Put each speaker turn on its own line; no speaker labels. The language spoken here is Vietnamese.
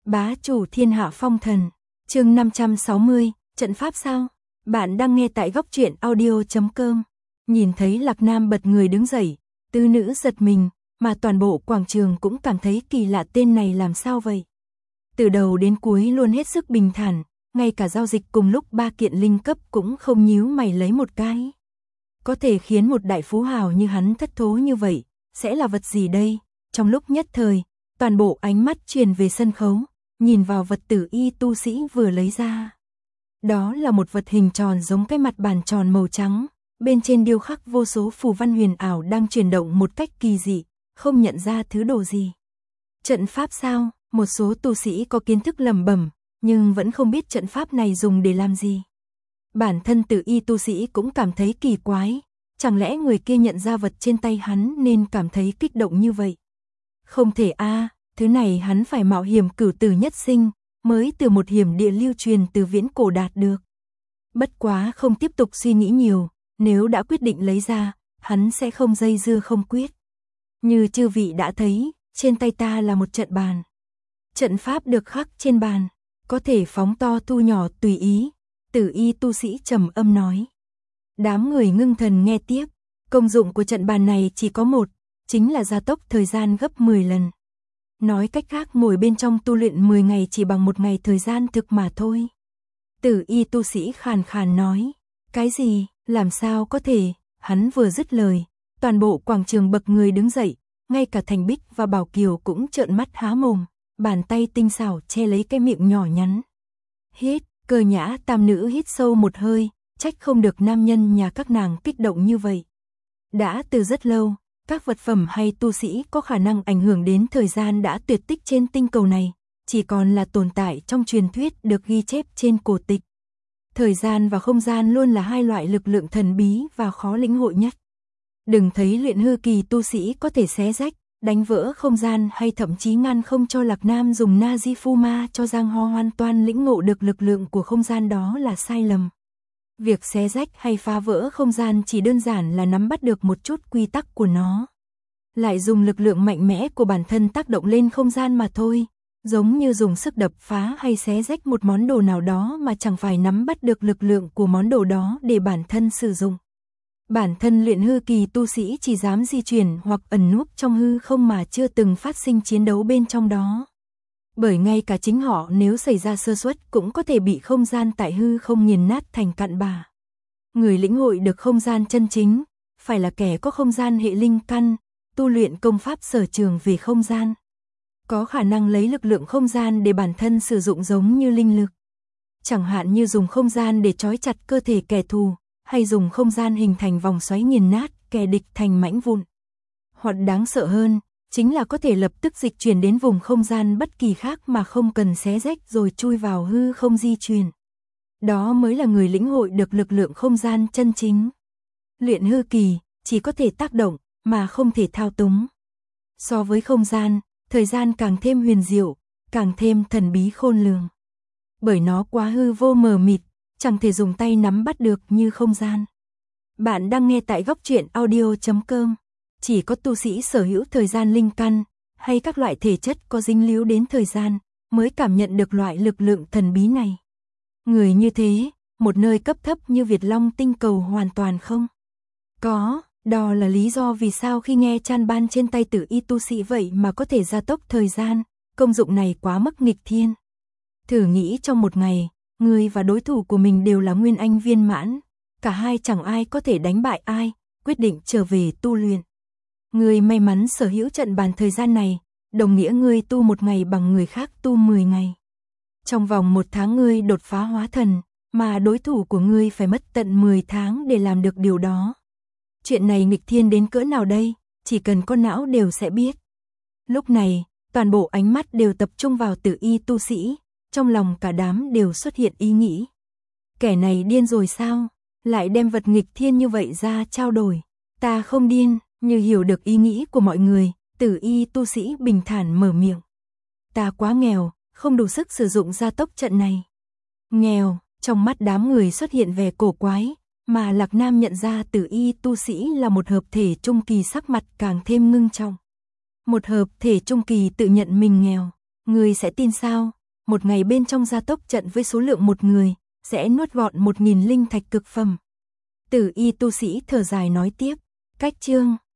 Bá chủ thiên hạ phong thần, chương 560, trận pháp sao? Bạn đang nghe tại góc truyện audio.com. Nhìn thấy Lạc Nam bật người đứng dậy, tứ nữ giật mình, mà toàn bộ quảng trường cũng cảm thấy kỳ lạ, tên này làm sao vậy? Từ đầu đến cuối luôn hết sức bình thản, ngay cả giao dịch cùng lúc 3 kiện linh cấp cũng không nhíu mày lấy một cái. Có thể khiến một đại phú hào như hắn thất thố như vậy, sẽ là vật gì đây? Trong lúc nhất thời, toàn bộ ánh mắt truyền về sân khấu, nhìn vào vật tử y tu sĩ vừa lấy ra. Đó là một vật hình tròn giống cái mặt bàn tròn màu trắng, bên trên điêu khắc vô số phù văn huyền ảo đang chuyển động một cách kỳ dị, không nhận ra thứ đồ gì. Trận pháp sao? Một số tu sĩ có kiến thức lẩm bẩm, nhưng vẫn không biết trận pháp này dùng để làm gì. Bản thân tử y tu sĩ cũng cảm thấy kỳ quái, chẳng lẽ người kia nhận ra vật trên tay hắn nên cảm thấy kích động như vậy? Không thể a, thứ này hắn phải mạo hiểm cửu tử nhất sinh, mới từ một hiểm địa lưu truyền từ viễn cổ đạt được. Bất quá không tiếp tục suy nghĩ nhiều, nếu đã quyết định lấy ra, hắn sẽ không dây dưa không quyết. Như chư vị đã thấy, trên tay ta là một trận bàn. Trận pháp được khắc trên bàn, có thể phóng to thu nhỏ tùy ý, tử y tu sĩ trầm âm nói. Đám người ngưng thần nghe tiếp, công dụng của trận bàn này chỉ có một, chính là gia tốc thời gian gấp 10 lần. Nói cách khác, ngồi bên trong tu luyện 10 ngày chỉ bằng một ngày thời gian thực mà thôi. Tử y tu sĩ khàn khàn nói, cái gì, làm sao có thể? Hắn vừa dứt lời, toàn bộ quảng trường bật người đứng dậy, ngay cả Thành Bích và Bảo Kiều cũng trợn mắt há mồm, bàn tay tinh xảo che lấy cái miệng nhỏ nhắn. Hít, Cơ Nhã tam nữ hít sâu một hơi, trách không được nam nhân nhà các nàng kích động như vậy. Đã từ rất lâu, các vật phẩm hay tu sĩ có khả năng ảnh hưởng đến thời gian đã tuyệt tích trên tinh cầu này, chỉ còn là tồn tại trong truyền thuyết được ghi chép trên cổ tịch. Thời gian và không gian luôn là hai loại lực lượng thần bí và khó lĩnh hội nhất. Đừng thấy luyện hư kỳ tu sĩ có thể xé rách, đánh vỡ không gian hay thậm chí ngăn không cho Lạc Nam dùng Najifuma cho Giang Ho hoàn toàn lĩnh ngộ được lực lượng của không gian, đó là sai lầm. Việc xé rách hay phá vỡ không gian chỉ đơn giản là nắm bắt được một chút quy tắc của nó, lại dùng lực lượng mạnh mẽ của bản thân tác động lên không gian mà thôi, giống như dùng sức đập phá hay xé rách một món đồ nào đó mà chẳng phải nắm bắt được lực lượng của món đồ đó để bản thân sử dụng. Bản thân luyện hư kỳ tu sĩ chỉ dám di chuyển hoặc ẩn núp trong hư không mà chưa từng phát sinh chiến đấu bên trong đó. Bởi ngay cả chính họ nếu xảy ra sơ suất cũng có thể bị không gian tại hư không nghiền nát thành cặn bã. Người lĩnh hội được không gian chân chính, phải là kẻ có không gian hệ linh căn, tu luyện công pháp sở trường về không gian. Có khả năng lấy lực lượng không gian để bản thân sử dụng giống như linh lực. Chẳng hạn như dùng không gian để trói chặt cơ thể kẻ thù, hay dùng không gian hình thành vòng xoáy nghiền nát kẻ địch thành mảnh vụn. Hoặc đáng sợ hơn, chính là có thể lập tức dịch chuyển đến vùng không gian bất kỳ khác mà không cần xé rách rồi chui vào hư không di chuyển. Đó mới là người lĩnh hội được lực lượng không gian chân chính. Luyện hư kỳ chỉ có thể tác động mà không thể thao túng. So với không gian, thời gian càng thêm huyền diệu, càng thêm thần bí khôn lường. Bởi nó quá hư vô mờ mịt, chẳng thể dùng tay nắm bắt được như không gian. Bạn đang nghe tại góc truyện audio.com. Chỉ có tu sĩ sở hữu thời gian linh căn, hay các loại thể chất có dính líu đến thời gian, mới cảm nhận được loại lực lượng thần bí này. Người như thế, một nơi cấp thấp như Việt Long tinh cầu hoàn toàn không có. Đó là lý do vì sao khi nghe chan ban trên tay tử y tu sĩ vậy mà có thể gia tốc thời gian, công dụng này quá mức nghịch thiên. Thử nghĩ trong một ngày, người và đối thủ của mình đều là nguyên anh viên mãn, cả hai chẳng ai có thể đánh bại ai, quyết định trở về tu luyện. Người may mắn sở hữu trận bàn thời gian này, đồng nghĩa người tu một ngày bằng người khác tu 10 ngày. Trong vòng 1 tháng người đột phá hóa thần, mà đối thủ của người phải mất tận 10 tháng để làm được điều đó. Chuyện này nghịch thiên đến cỡ nào đây, chỉ cần có não đều sẽ biết. Lúc này, toàn bộ ánh mắt đều tập trung vào tử y tu sĩ, trong lòng cả đám đều xuất hiện ý nghĩ. Kẻ này điên rồi sao, lại đem vật nghịch thiên như vậy ra trao đổi. Ta không điên. Như hiểu được ý nghĩ của mọi người, tử y tu sĩ bình thản mở miệng. Ta quá nghèo, không đủ sức sử dụng gia tốc trận này. Nghèo, trong mắt đám người xuất hiện vẻ cổ quái, mà Lạc Nam nhận ra tử y tu sĩ là một hợp thể trung kỳ, sắc mặt càng thêm ngưng trọng. Một hợp thể trung kỳ tự nhận mình nghèo, Ngươi sẽ tin sao? Một ngày bên trong gia tốc trận với số lượng một người, sẽ nuốt gọn 1000 linh thạch cực phẩm. Tử y tu sĩ thở dài nói tiếp, cách chương